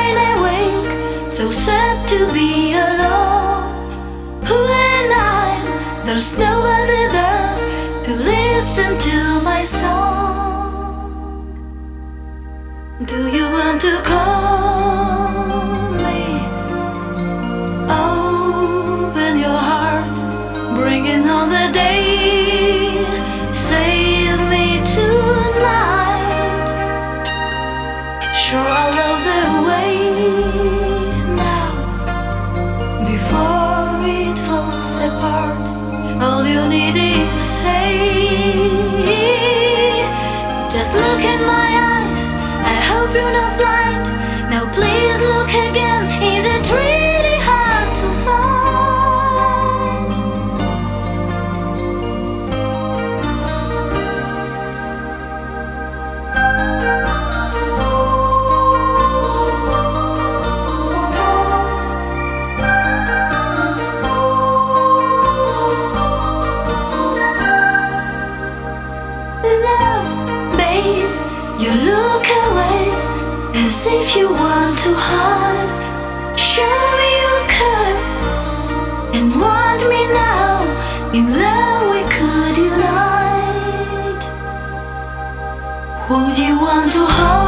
when I wake, so sad to be alone. Who am I? There's nobody there to listen to my song. Do you want to call me? Open your heart, bringing on the day. Save me tonight. Sure, I love the way now. Before it falls apart, all you need is say. Just look in my eyes, I hope you're not blind. Now please look again, is it really hard to find? Love, babe, you look away as if you want to hide. Show me you care and want me now. In love we could unite. Would you want to hold